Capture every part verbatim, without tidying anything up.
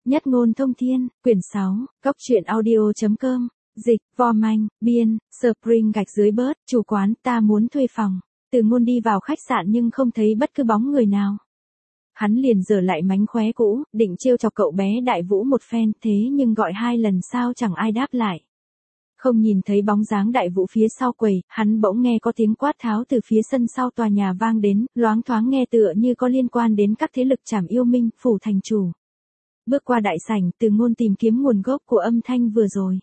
Nhất ngôn thông thiên, quyển sáu, góc truyện audio.com, dịch, Vom Anh, biên, Spring gạch dưới bớt, chủ quán, ta muốn thuê phòng. Từ Ngôn đi vào khách sạn nhưng không thấy bất cứ bóng người nào. Hắn liền giở lại mánh khóe cũ, định trêu chọc cậu bé Đại Vũ một phen, thế nhưng gọi hai lần sao chẳng ai đáp lại. Không nhìn thấy bóng dáng Đại Vũ phía sau quầy, hắn bỗng nghe có tiếng quát tháo từ phía sân sau tòa nhà vang đến, loáng thoáng nghe tựa như có liên quan đến các thế lực Trảm Yêu Minh, phủ thành chủ. Bước qua đại sảnh, Từ Ngôn tìm kiếm nguồn gốc của âm thanh vừa rồi.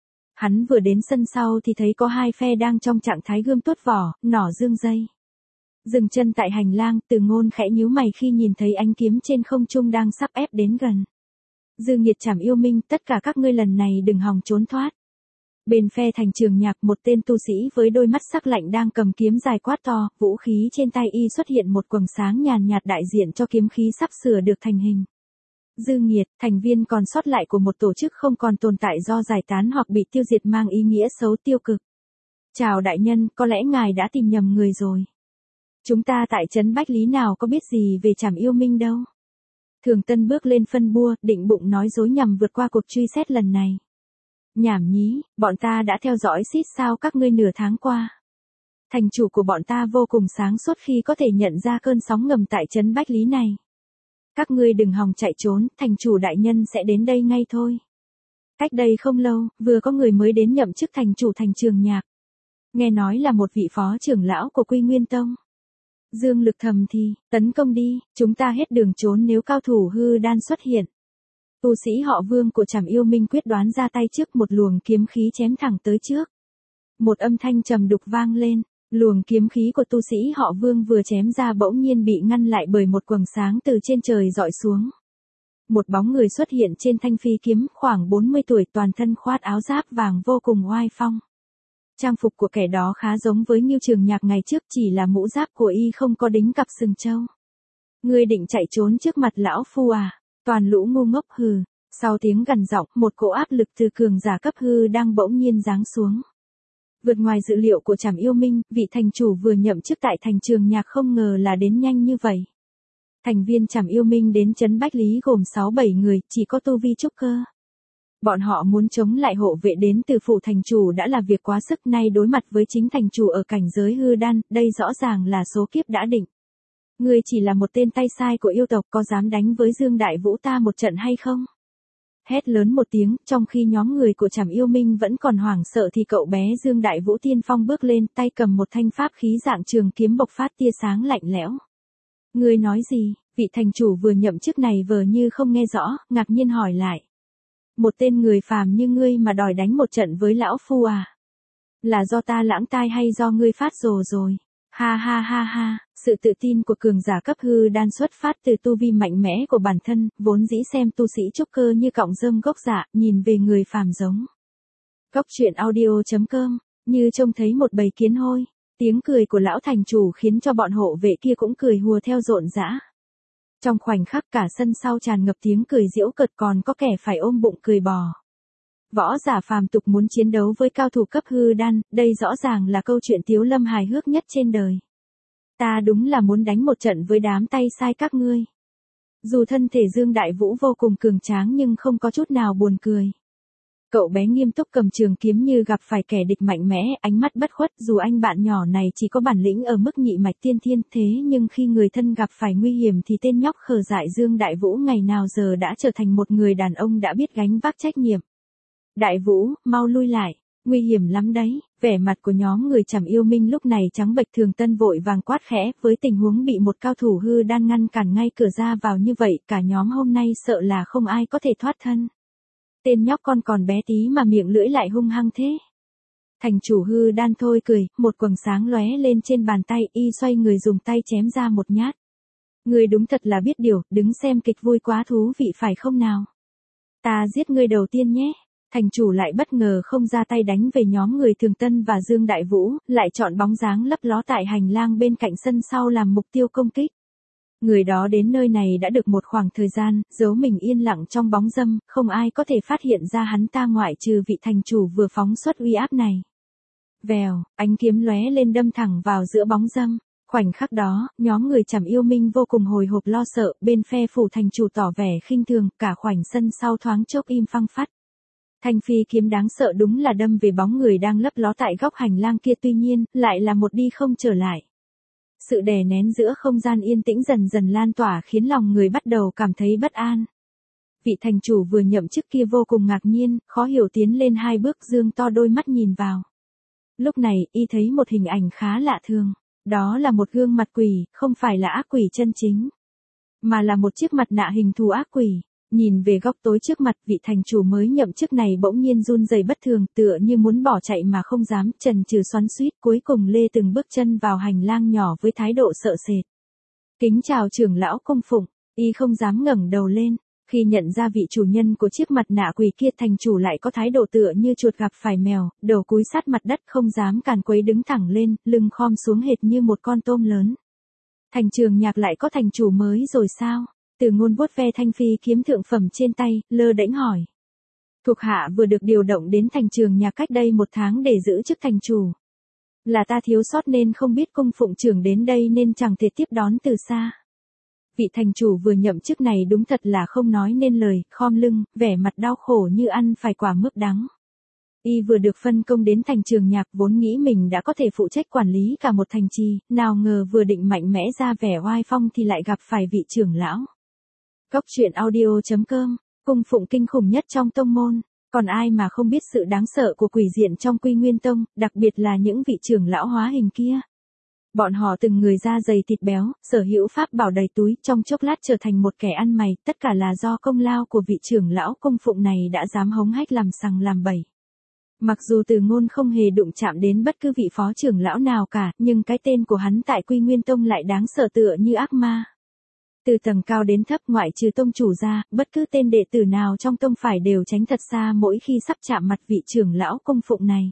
Hắn vừa đến sân sau thì thấy có hai phe đang trong trạng thái gươm tuốt vỏ, nỏ dương dây. Dừng chân tại hành lang, Từ Ngôn khẽ nhíu mày khi nhìn thấy ánh kiếm trên không trung đang sắp ép đến gần. Dư Nghiệt Trảm Yêu Minh, tất cả các ngươi lần này đừng hòng trốn thoát. Bên phe Thành Trường Nhạc, một tên tu sĩ với đôi mắt sắc lạnh đang cầm kiếm dài quát to, vũ khí trên tay y xuất hiện một quầng sáng nhàn nhạt đại diện cho kiếm khí sắp sửa được thành hình. Dư Nghiệt, thành viên còn sót lại của một tổ chức không còn tồn tại do giải tán hoặc bị tiêu diệt mang ý nghĩa xấu tiêu cực. Chào đại nhân, có lẽ ngài đã tìm nhầm người rồi. Chúng ta tại trấn Bách Lý nào có biết gì về Trảm Yêu Minh đâu. Thường Tân bước lên phân bua, định bụng nói dối nhằm vượt qua cuộc truy xét lần này. Nhảm nhí, bọn ta đã theo dõi xít sao các ngươi nửa tháng qua. Thành chủ của bọn ta vô cùng sáng suốt khi có thể nhận ra cơn sóng ngầm tại trấn Bách Lý này. Các ngươi đừng hòng chạy trốn, thành chủ đại nhân sẽ đến đây ngay thôi. Cách đây không lâu, vừa có người mới đến nhậm chức thành chủ Thành Trường Nhạc. Nghe nói là một vị phó trưởng lão của Quy Nguyên Tông. Dương Lực thầm thì, tấn công đi, chúng ta hết đường trốn nếu cao thủ hư đan xuất hiện. Tu sĩ họ Vương của Trảm Yêu Minh quyết đoán ra tay trước, một luồng kiếm khí chém thẳng tới trước. Một âm thanh trầm đục vang lên, luồng kiếm khí của tu sĩ họ Vương vừa chém ra bỗng nhiên bị ngăn lại bởi một quầng sáng từ trên trời rọi xuống. Một bóng người xuất hiện trên thanh phi kiếm, khoảng bốn mươi tuổi, toàn thân khoác áo giáp vàng vô cùng oai phong. Trang phục của kẻ đó khá giống với Ngưu Trường Nhạc ngày trước, chỉ là mũ giáp của y không có đính cặp sừng trâu. Ngươi định chạy trốn trước mặt lão phu à? Toàn lũ ngu ngốc hừ. Sau tiếng gằn giọng, một cỗ áp lực từ cường giả cấp hư đang bỗng nhiên giáng xuống. Vượt ngoài dự liệu của Trảm Yêu Minh, vị thành chủ vừa nhậm chức tại Thành Trường Nhạc không ngờ là đến nhanh như vậy. Thành viên Trảm Yêu Minh đến trấn Bách Lý gồm sáu bảy người, chỉ có tu vi trúc cơ. Bọn họ muốn chống lại hộ vệ đến từ phủ thành chủ đã là việc quá sức, nay đối mặt với chính thành chủ ở cảnh giới hư đan, đây rõ ràng là số kiếp đã định. Ngươi chỉ là một tên tay sai của yêu tộc, có dám đánh với Dương Đại Vũ ta một trận hay không? Hét lớn một tiếng, trong khi nhóm người của Trảm Yêu Minh vẫn còn hoảng sợ thì cậu bé Dương Đại Vũ tiên phong bước lên, tay cầm một thanh pháp khí dạng trường kiếm bộc phát tia sáng lạnh lẽo. Ngươi nói gì? Vị thành chủ vừa nhậm chức này vờ như không nghe rõ, ngạc nhiên hỏi lại. Một tên người phàm như ngươi mà đòi đánh một trận với lão phu à? Là do ta lãng tai hay do ngươi phát rồ rồi? Ha ha ha ha, sự tự tin của cường giả cấp hư đan xuất phát từ tu vi mạnh mẽ của bản thân, vốn dĩ xem tu sĩ trúc cơ như cọng rơm gốc dạ, nhìn về người phàm giống. Góc truyện audio.com, như trông thấy một bầy kiến hôi, tiếng cười của lão thành chủ khiến cho bọn hộ vệ kia cũng cười hùa theo rộn rã. Trong khoảnh khắc cả sân sau tràn ngập tiếng cười giễu cợt, còn có kẻ phải ôm bụng cười bò. Võ giả phàm tục muốn chiến đấu với cao thủ cấp hư đan, đây rõ ràng là câu chuyện tiếu lâm hài hước nhất trên đời. Ta đúng là muốn đánh một trận với đám tay sai các ngươi. Dù thân thể Dương Đại Vũ vô cùng cường tráng nhưng không có chút nào buồn cười. Cậu bé nghiêm túc cầm trường kiếm như gặp phải kẻ địch mạnh mẽ, ánh mắt bất khuất, dù anh bạn nhỏ này chỉ có bản lĩnh ở mức nhị mạch tiên thiên, thế nhưng khi người thân gặp phải nguy hiểm thì tên nhóc khờ dại Dương Đại Vũ ngày nào giờ đã trở thành một người đàn ông đã biết gánh vác trách nhiệm. Đại Vũ, mau lui lại, nguy hiểm lắm đấy. Vẻ mặt của nhóm người Trảm Yêu Minh lúc này trắng bệch. Thường Tân vội vàng quát khẽ, với tình huống bị một cao thủ hư đan ngăn cản ngay cửa ra vào như vậy, cả nhóm hôm nay sợ là không ai có thể thoát thân. Tên nhóc con còn bé tí mà miệng lưỡi lại hung hăng thế. Thành chủ hư đan thôi cười, một quầng sáng lóe lên trên bàn tay, y xoay người dùng tay chém ra một nhát. Ngươi đúng thật là biết điều, đứng xem kịch vui quá thú vị phải không nào? Ta giết ngươi đầu tiên nhé. Thành chủ lại bất ngờ không ra tay đánh về nhóm người Thường Tân và Dương Đại Vũ, lại chọn bóng dáng lấp ló tại hành lang bên cạnh sân sau làm mục tiêu công kích. Người đó đến nơi này đã được một khoảng thời gian, giấu mình yên lặng trong bóng râm, không ai có thể phát hiện ra hắn ta ngoại trừ vị thành chủ vừa phóng xuất uy áp này. Vèo, ánh kiếm lóe lên đâm thẳng vào giữa bóng râm. Khoảnh khắc đó, nhóm người Trảm Yêu Minh vô cùng hồi hộp lo sợ, bên phe phủ thành chủ tỏ vẻ khinh thường, cả khoảnh sân sau thoáng chốc im phăng phắt. Thanh phi kiếm đáng sợ đúng là đâm về bóng người đang lấp ló tại góc hành lang kia, tuy nhiên, lại là một đi không trở lại. Sự đè nén giữa không gian yên tĩnh dần dần lan tỏa khiến lòng người bắt đầu cảm thấy bất an. Vị thành chủ vừa nhậm chức kia vô cùng ngạc nhiên, khó hiểu tiến lên hai bước dương to đôi mắt nhìn vào. Lúc này, y thấy một hình ảnh khá lạ thường. Đó là một gương mặt quỷ, không phải là ác quỷ chân chính, mà là một chiếc mặt nạ hình thù ác quỷ. Nhìn về góc tối trước mặt, vị thành chủ mới nhậm chức này bỗng nhiên run rẩy bất thường, tựa như muốn bỏ chạy mà không dám, chần chừ xoắn xuýt, cuối cùng lê từng bước chân vào hành lang nhỏ với thái độ sợ sệt. Kính chào trưởng lão cung phụng, y không dám ngẩng đầu lên. Khi nhận ra vị chủ nhân của chiếc mặt nạ quỷ kia, thành chủ lại có thái độ tựa như chuột gặp phải mèo, đầu cúi sát mặt đất không dám càn quấy, đứng thẳng lên, lưng khom xuống hệt như một con tôm lớn. Thành Trường Nhạc lại có thành chủ mới rồi sao? Từ Ngôn vuốt ve thanh phi kiếm thượng phẩm trên tay, lơ đễnh hỏi. Thuộc hạ vừa được điều động đến Thành Trường Nhạc cách đây một tháng để giữ chức thành chủ. Là ta thiếu sót nên không biết cung phụng trưởng đến đây nên chẳng thể tiếp đón từ xa. Vị thành chủ vừa nhậm chức này đúng thật là không nói nên lời, khom lưng, vẻ mặt đau khổ như ăn phải quả mướp đắng. Y vừa được phân công đến Thành Trường Nhạc vốn nghĩ mình đã có thể phụ trách quản lý cả một thành trì, nào ngờ vừa định mạnh mẽ ra vẻ oai phong thì lại gặp phải vị trưởng lão. Cốc truyện audio chấm com, cung phụng kinh khủng nhất trong tông môn, còn ai mà không biết sự đáng sợ của quỷ diện trong Quy Nguyên Tông, đặc biệt là những vị trưởng lão hóa hình kia. Bọn họ từng người da dày thịt béo, sở hữu pháp bảo đầy túi, trong chốc lát trở thành một kẻ ăn mày, tất cả là do công lao của vị trưởng lão cung phụng này đã dám hống hách làm sằng làm bậy. Mặc dù Từ Ngôn không hề đụng chạm đến bất cứ vị phó trưởng lão nào cả, nhưng cái tên của hắn tại Quy Nguyên Tông lại đáng sợ tựa như ác ma. Từ tầng cao đến thấp, ngoại trừ tông chủ ra, bất cứ tên đệ tử nào trong tông phải đều tránh thật xa mỗi khi sắp chạm mặt vị trưởng lão cung phụng này.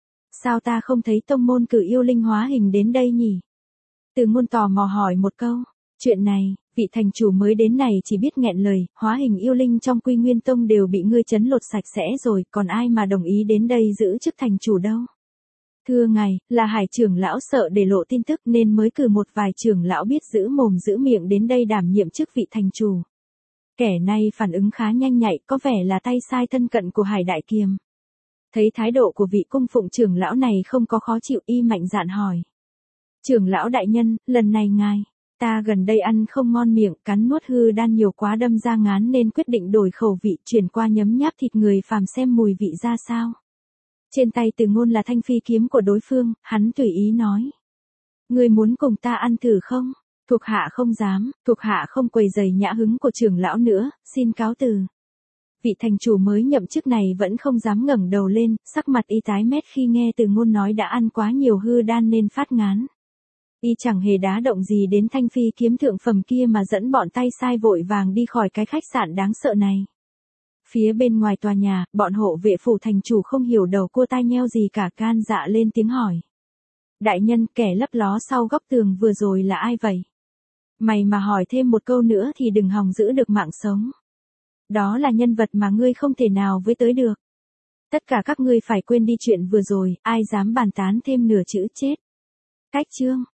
Sao ta không thấy tông môn cử yêu linh hóa hình đến đây nhỉ? Từ Ngôn tò mò hỏi một câu. Chuyện này, vị thành chủ mới đến này chỉ biết nghẹn lời, hóa hình yêu linh trong Quy Nguyên Tông đều bị ngươi trấn lột sạch sẽ rồi, còn ai mà đồng ý đến đây giữ chức thành chủ đâu. Thưa ngài, là Hải trưởng lão sợ để lộ tin tức nên mới cử một vài trưởng lão biết giữ mồm giữ miệng đến đây đảm nhiệm chức vị thành chủ. Kẻ này phản ứng khá nhanh nhạy, có vẻ là tay sai thân cận của Hải Đại Kiềm. Thấy thái độ của vị cung phụng trưởng lão này không có khó chịu, y mạnh dạn hỏi. Trưởng lão đại nhân, lần này ngài, ta gần đây ăn không ngon miệng, cắn nuốt hư đan nhiều quá đâm ra ngán nên quyết định đổi khẩu vị, chuyển qua nhấm nháp thịt người phàm xem mùi vị ra sao. Trên tay Từ Ngôn là thanh phi kiếm của đối phương, hắn tùy ý nói. Ngươi muốn cùng ta ăn thử không? Thuộc hạ không dám, thuộc hạ không quầy giày nhã hứng của trưởng lão nữa, xin cáo từ. Vị thành chủ mới nhậm chức này vẫn không dám ngẩng đầu lên, sắc mặt y tái mét khi nghe Từ Ngôn nói đã ăn quá nhiều hư đan nên phát ngán. Y chẳng hề đá động gì đến thanh phi kiếm thượng phẩm kia mà dẫn bọn tay sai vội vàng đi khỏi cái khách sạn đáng sợ này. Phía bên ngoài tòa nhà, bọn hộ vệ phủ thành chủ không hiểu đầu cua tai nheo gì cả, gan dạ lên tiếng hỏi. Đại nhân, kẻ lấp ló sau góc tường vừa rồi là ai vậy? Mày mà hỏi thêm một câu nữa thì đừng hòng giữ được mạng sống. Đó là nhân vật mà ngươi không thể nào với tới được. Tất cả các ngươi phải quên đi chuyện vừa rồi, ai dám bàn tán thêm nửa chữ chết. Cách chương.